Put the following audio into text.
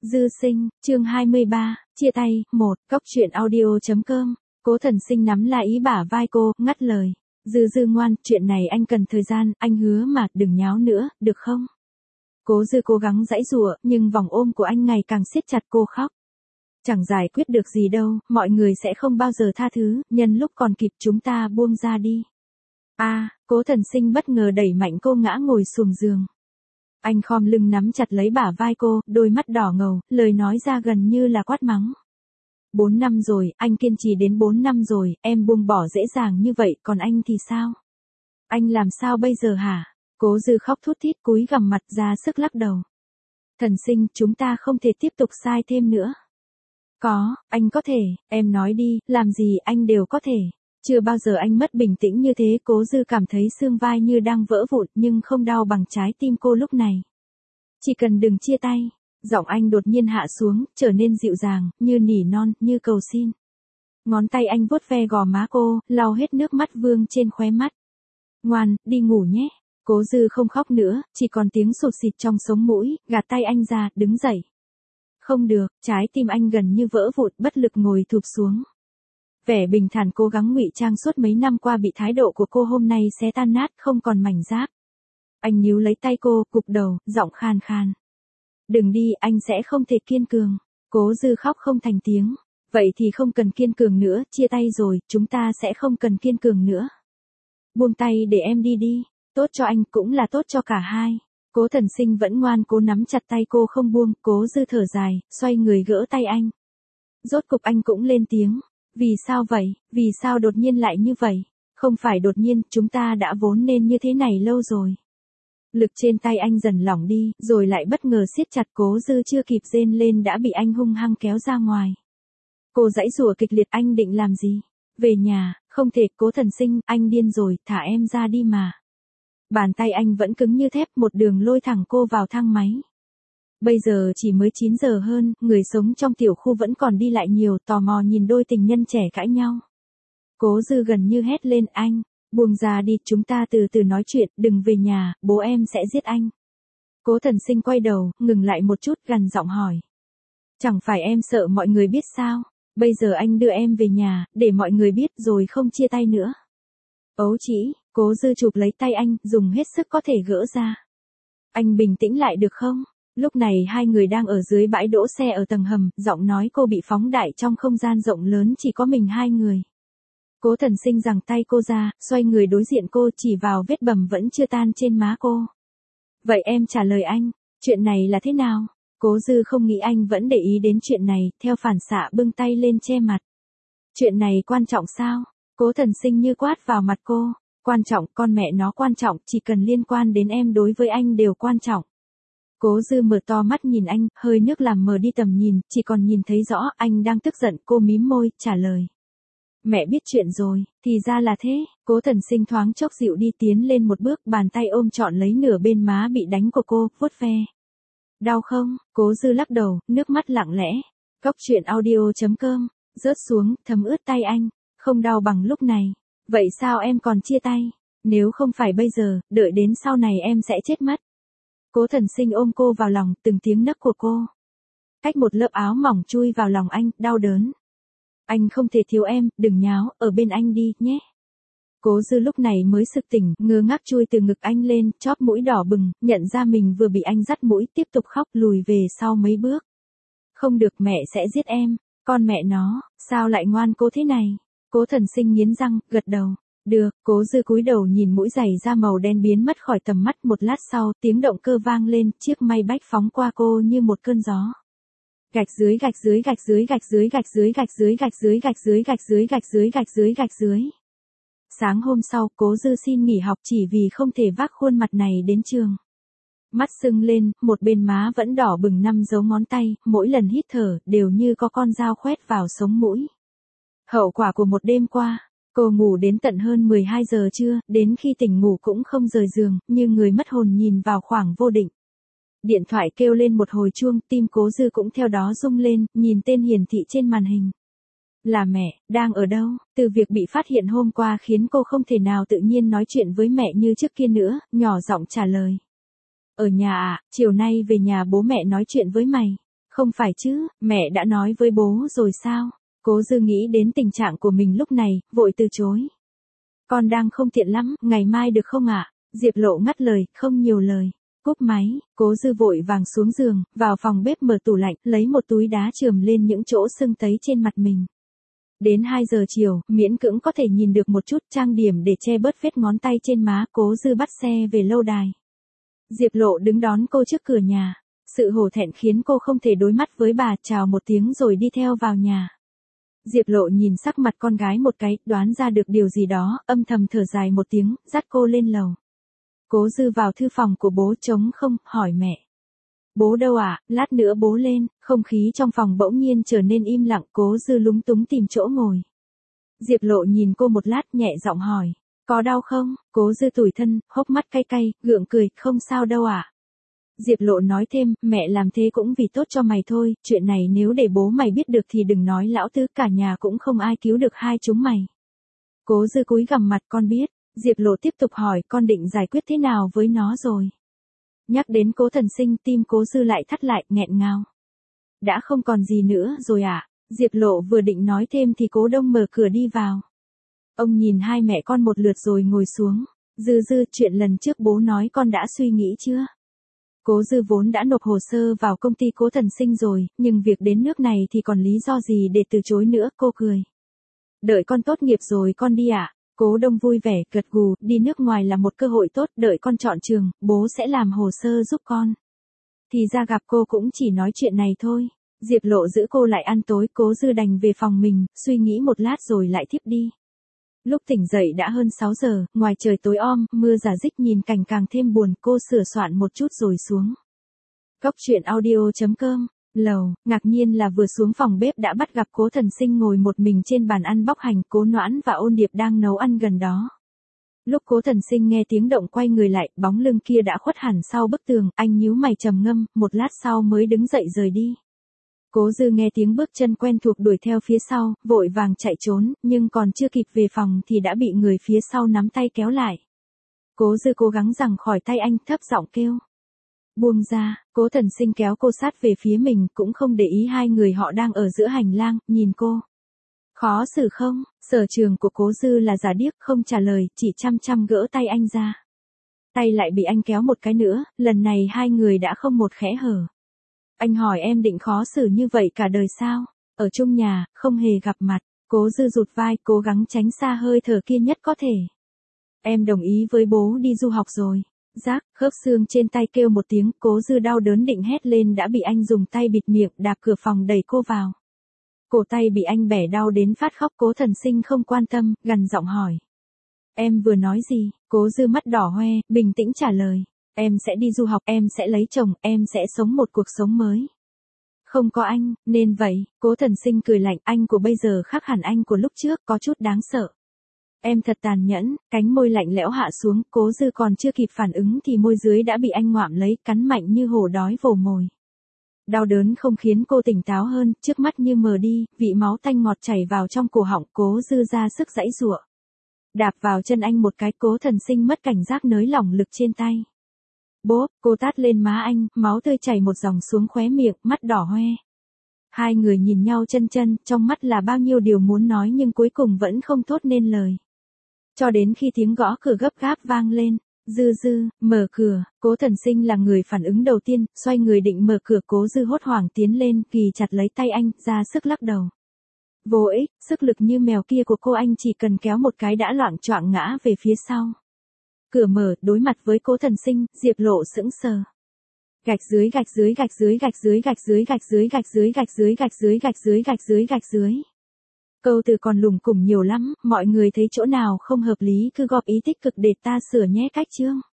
Dư sinh, chương 23, chia tay, 1, Cóc truyện audio.com. Cố Thần Sinh nắm lại ý bả vai cô, ngắt lời. Dư ngoan, chuyện này anh cần thời gian, anh hứa mà, đừng nháo nữa, được không? Cố Dư cố gắng giãy giụa, nhưng vòng ôm của anh ngày càng siết chặt, cô khóc. Chẳng giải quyết được gì đâu, mọi người sẽ không bao giờ tha thứ, nhân lúc còn kịp chúng ta buông ra đi. Cố Thần Sinh bất ngờ đẩy mạnh cô ngã ngồi xuống giường. Anh khom lưng nắm chặt lấy bả vai cô, đôi mắt đỏ ngầu, lời nói ra gần như là quát mắng. 4 năm rồi, anh kiên trì đến 4 năm rồi, em buông bỏ dễ dàng như vậy, còn anh thì sao? Anh làm sao bây giờ hả? Cố Dư khóc thút thít cúi gằm mặt ra sức lắc đầu. Thần Sinh, chúng ta không thể tiếp tục sai thêm nữa. Có, anh có thể, em nói đi, làm gì anh đều có thể. Chưa bao giờ anh mất bình tĩnh như thế. Cố Dư cảm thấy xương vai như đang vỡ vụn nhưng không đau bằng trái tim cô lúc này. Chỉ cần đừng chia tay. Giọng anh đột nhiên hạ xuống, trở nên dịu dàng, như nỉ non, như cầu xin. Ngón tay anh vuốt ve gò má cô, lau hết nước mắt vương trên khóe mắt. Ngoan, đi ngủ nhé. Cố Dư không khóc nữa, chỉ còn tiếng sụt xịt trong sống mũi, gạt tay anh ra, đứng dậy. Không được, trái tim anh gần như vỡ vụn, bất lực ngồi thụp xuống. Vẻ bình thản cố gắng ngụy trang suốt mấy năm qua bị thái độ của cô hôm nay xé tan nát, không còn mảnh giáp. Anh níu lấy tay cô, cụp đầu, giọng khan khan. Đừng đi, anh sẽ không thể kiên cường. Cố Dư khóc không thành tiếng. Vậy thì không cần kiên cường nữa, chia tay rồi, chúng ta sẽ không cần kiên cường nữa. Buông tay để em đi đi, tốt cho anh cũng là tốt cho cả hai. Cố Thần Sinh vẫn ngoan cố nắm chặt tay cô không buông. Cố Dư thở dài, xoay người gỡ tay anh. Rốt cục anh cũng lên tiếng. Vì sao vậy, vì sao đột nhiên lại như vậy? Không phải đột nhiên, chúng ta đã vốn nên như thế này lâu rồi. Lực trên tay anh dần lỏng đi, rồi lại bất ngờ siết chặt. Cố Dư chưa kịp rên lên đã bị anh hung hăng kéo ra ngoài. Cô giãy giụa kịch liệt. Anh định làm gì? Về nhà, không thể. Cố Thần Sinh, anh điên rồi, thả em ra đi mà. Bàn tay anh vẫn cứng như thép, một đường lôi thẳng cô vào thang máy. Bây giờ chỉ mới 9 giờ hơn, người sống trong tiểu khu vẫn còn đi lại nhiều, tò mò nhìn đôi tình nhân trẻ cãi nhau. Cố Dư gần như hét lên, anh, buông ra đi, chúng ta từ từ nói chuyện, đừng về nhà, bố em sẽ giết anh. Cố Thần Sinh quay đầu, ngừng lại một chút, gằn giọng hỏi. Chẳng phải em sợ mọi người biết sao? Bây giờ anh đưa em về nhà, để mọi người biết rồi không chia tay nữa. Ấu chỉ, Cố Dư chụp lấy tay anh, dùng hết sức có thể gỡ ra. Anh bình tĩnh lại được không? Lúc này hai người đang ở dưới bãi đỗ xe ở tầng hầm, giọng nói cô bị phóng đại trong không gian rộng lớn chỉ có mình hai người. Cố Thần Sinh giằng tay cô ra, xoay người đối diện cô, chỉ vào vết bầm vẫn chưa tan trên má cô. Vậy em trả lời anh, chuyện này là thế nào? Cố Dư không nghĩ anh vẫn để ý đến chuyện này, theo phản xạ bưng tay lên che mặt. Chuyện này quan trọng sao? Cố Thần Sinh như quát vào mặt cô. Quan trọng, con mẹ nó quan trọng, chỉ cần liên quan đến em đối với anh đều quan trọng. Cố Dư mở to mắt nhìn anh, hơi nước làm mờ đi tầm nhìn, chỉ còn nhìn thấy rõ anh đang tức giận. Cô mím môi, trả lời. Mẹ biết chuyện rồi, thì ra là thế. Cố Thần Sinh thoáng chốc dịu đi, tiến lên một bước, bàn tay ôm trọn lấy nửa bên má bị đánh của cô, vuốt ve. Đau không? Cố Dư lắc đầu, nước mắt lặng lẽ. Cóc truyện audio.com, rớt xuống, thấm ướt tay anh. Không đau bằng lúc này. Vậy sao em còn chia tay? Nếu không phải bây giờ, đợi đến sau này em sẽ chết mất. Cố Thần Sinh ôm cô vào lòng, từng tiếng nấc của cô. Cách một lớp áo mỏng chui vào lòng anh, đau đớn. Anh không thể thiếu em, đừng nháo, ở bên anh đi, nhé. Cố Dư lúc này mới sực tỉnh, ngơ ngác chui từ ngực anh lên, chóp mũi đỏ bừng, nhận ra mình vừa bị anh dắt mũi, tiếp tục khóc, lùi về sau mấy bước. Không được, mẹ sẽ giết em, con mẹ nó, sao lại ngoan cố thế này? Cố Thần Sinh nghiến răng, gật đầu. Được. Cố Dư cúi đầu nhìn mũi giày da màu đen biến mất khỏi tầm mắt. Một lát sau, tiếng động cơ vang lên, chiếc may bách phóng qua cô như một cơn gió. Gạch dưới gạch dưới gạch dưới gạch dưới gạch dưới gạch dưới gạch dưới gạch dưới gạch dưới gạch dưới gạch dưới gạch dưới. Sáng hôm sau, Cố Dư xin nghỉ học chỉ vì không thể vác khuôn mặt này đến trường. Mắt sưng lên, một bên má vẫn đỏ bừng, 5 dấu ngón tay, mỗi lần hít thở đều như có con dao khoét vào sống mũi. Hậu quả của một đêm qua. Cô ngủ đến tận hơn 12 giờ trưa, đến khi tỉnh ngủ cũng không rời giường, như người mất hồn nhìn vào khoảng vô định. Điện thoại kêu lên một hồi chuông, tim Cố Dư cũng theo đó rung lên, nhìn tên hiển thị trên màn hình. Là mẹ, đang ở đâu? Từ việc bị phát hiện hôm qua khiến cô không thể nào tự nhiên nói chuyện với mẹ như trước kia nữa, nhỏ giọng trả lời. Ở nhà à, chiều nay về nhà bố mẹ nói chuyện với mày. Không phải chứ, mẹ đã nói với bố rồi sao? Cố Dư nghĩ đến tình trạng của mình lúc này, vội từ chối. Con đang không tiện lắm, ngày mai được không ạ? Diệp Lộ ngắt lời, không nhiều lời. Cúp máy, Cố Dư vội vàng xuống giường, vào phòng bếp mở tủ lạnh, lấy một túi đá chườm lên những chỗ sưng tấy trên mặt mình. Đến 2 giờ chiều, miễn cưỡng có thể nhìn được một chút trang điểm để che bớt vết ngón tay trên má. Cố Dư bắt xe về lâu đài. Diệp Lộ đứng đón cô trước cửa nhà. Sự hổ thẹn khiến cô không thể đối mắt với bà, chào một tiếng rồi đi theo vào nhà. Diệp Lộ nhìn sắc mặt con gái một cái, đoán ra được điều gì đó, âm thầm thở dài một tiếng, dắt cô lên lầu. Cố Dư vào thư phòng của bố trống không, hỏi mẹ. Bố đâu ạ? Lát nữa bố lên. Không khí trong phòng bỗng nhiên trở nên im lặng. Cố Dư lúng túng tìm chỗ ngồi. Diệp Lộ nhìn cô một lát, nhẹ giọng hỏi. Có đau không? Cố Dư tủi thân, hốc mắt cay cay, gượng cười, không sao đâu ạ. Diệp Lộ nói thêm, mẹ làm thế cũng vì tốt cho mày thôi, chuyện này nếu để bố mày biết được thì đừng nói lão tứ, cả nhà cũng không ai cứu được hai chúng mày. Cố Dư cúi gằm mặt, con biết. Diệp Lộ tiếp tục hỏi, con định giải quyết thế nào với nó rồi? Nhắc đến Cố Thần Sinh, tim Cố Dư lại thắt lại, nghẹn ngào. Đã không còn gì nữa rồi à? Diệp Lộ vừa định nói thêm thì Cố Đông mở cửa đi vào. Ông nhìn hai mẹ con một lượt rồi ngồi xuống. Dư, chuyện lần trước bố nói con đã suy nghĩ chưa? Cố Dư vốn đã nộp hồ sơ vào công ty Cố Thần Sinh rồi, nhưng việc đến nước này thì còn lý do gì để từ chối nữa, cô cười. Đợi con tốt nghiệp rồi con đi ạ. Cố Đông vui vẻ, gật gù, đi nước ngoài là một cơ hội tốt, đợi con chọn trường, bố sẽ làm hồ sơ giúp con. Thì ra gặp cô cũng chỉ nói chuyện này thôi. Diệp Lộ giữ cô lại ăn tối, Cố Dư đành về phòng mình, suy nghĩ một lát rồi lại thiếp đi. Lúc tỉnh dậy đã hơn 6 giờ, ngoài trời tối om, mưa rả rích nhìn cảnh càng thêm buồn, cô sửa soạn một chút rồi xuống. Cốc truyện audio.com. Lầu, ngạc nhiên là vừa xuống phòng bếp đã bắt gặp Cố Thần Sinh ngồi một mình trên bàn ăn bóc hành, Cố Noãn và Ôn Điệp đang nấu ăn gần đó. Lúc Cố Thần Sinh nghe tiếng động quay người lại, bóng lưng kia đã khuất hẳn sau bức tường, anh nhíu mày trầm ngâm, một lát sau mới đứng dậy rời đi. Cố Dư nghe tiếng bước chân quen thuộc đuổi theo phía sau, vội vàng chạy trốn, nhưng còn chưa kịp về phòng thì đã bị người phía sau nắm tay kéo lại. Cố Dư cố gắng giằng khỏi tay anh, thấp giọng kêu. Buông ra. Cố Thần Sinh kéo cô sát về phía mình, cũng không để ý hai người họ đang ở giữa hành lang, nhìn cô. Khó xử không? Sở trường của Cố Dư là giả điếc, không trả lời, chỉ chăm chăm gỡ tay anh ra. Tay lại bị anh kéo một cái nữa, lần này hai người đã không một khẽ hở. Anh hỏi em định khó xử như vậy cả đời sao? Ở chung nhà, không hề gặp mặt. Cố Dư rụt vai, cố gắng tránh xa hơi thở kia nhất có thể. Em đồng ý với bố đi du học rồi. Rác, khớp xương trên tay kêu một tiếng, Cố Dư đau đớn định hét lên đã bị anh dùng tay bịt miệng, đạp cửa phòng đẩy cô vào. Cổ tay bị anh bẻ đau đến phát khóc. Cố Thần Sinh không quan tâm, gằn giọng hỏi. Em vừa nói gì? Cố Dư mắt đỏ hoe, bình tĩnh trả lời. Em sẽ đi du học, em sẽ lấy chồng, em sẽ sống một cuộc sống mới. Không có anh, nên vậy. Cố Thần Sinh cười lạnh, anh của bây giờ khác hẳn anh của lúc trước, có chút đáng sợ. Em thật tàn nhẫn. Cánh môi lạnh lẽo hạ xuống, Cố Dư còn chưa kịp phản ứng thì môi dưới đã bị anh ngoạm lấy, cắn mạnh như hổ đói vồ mồi. Đau đớn không khiến cô tỉnh táo hơn, trước mắt như mờ đi, vị máu tanh ngọt chảy vào trong cổ họng. Cố Dư ra sức giãy giụa. Đạp vào chân anh một cái, Cố Thần Sinh mất cảnh giác nới lỏng lực trên tay. Bốp, cô tát lên má anh, máu tươi chảy một dòng xuống khóe miệng, mắt đỏ hoe. Hai người nhìn nhau chân, trong mắt là bao nhiêu điều muốn nói nhưng cuối cùng vẫn không thốt nên lời. Cho đến khi tiếng gõ cửa gấp gáp vang lên. Dư, mở cửa. Cố Thần Sinh là người phản ứng đầu tiên, xoay người định mở cửa. Cố Dư hốt hoảng tiến lên, kỳ chặt lấy tay anh, ra sức lắc đầu. Vô ích, sức lực như mèo kia của cô anh chỉ cần kéo một cái đã loạng choạng ngã về phía sau. Cửa mở, đối mặt với Cố Thần Sinh, Diệp Lộ sững sờ. Gạch dưới. Câu từ còn lủng củng nhiều lắm, mọi người thấy chỗ nào không hợp lý cứ góp ý tích cực để ta sửa nhé. Cách chương.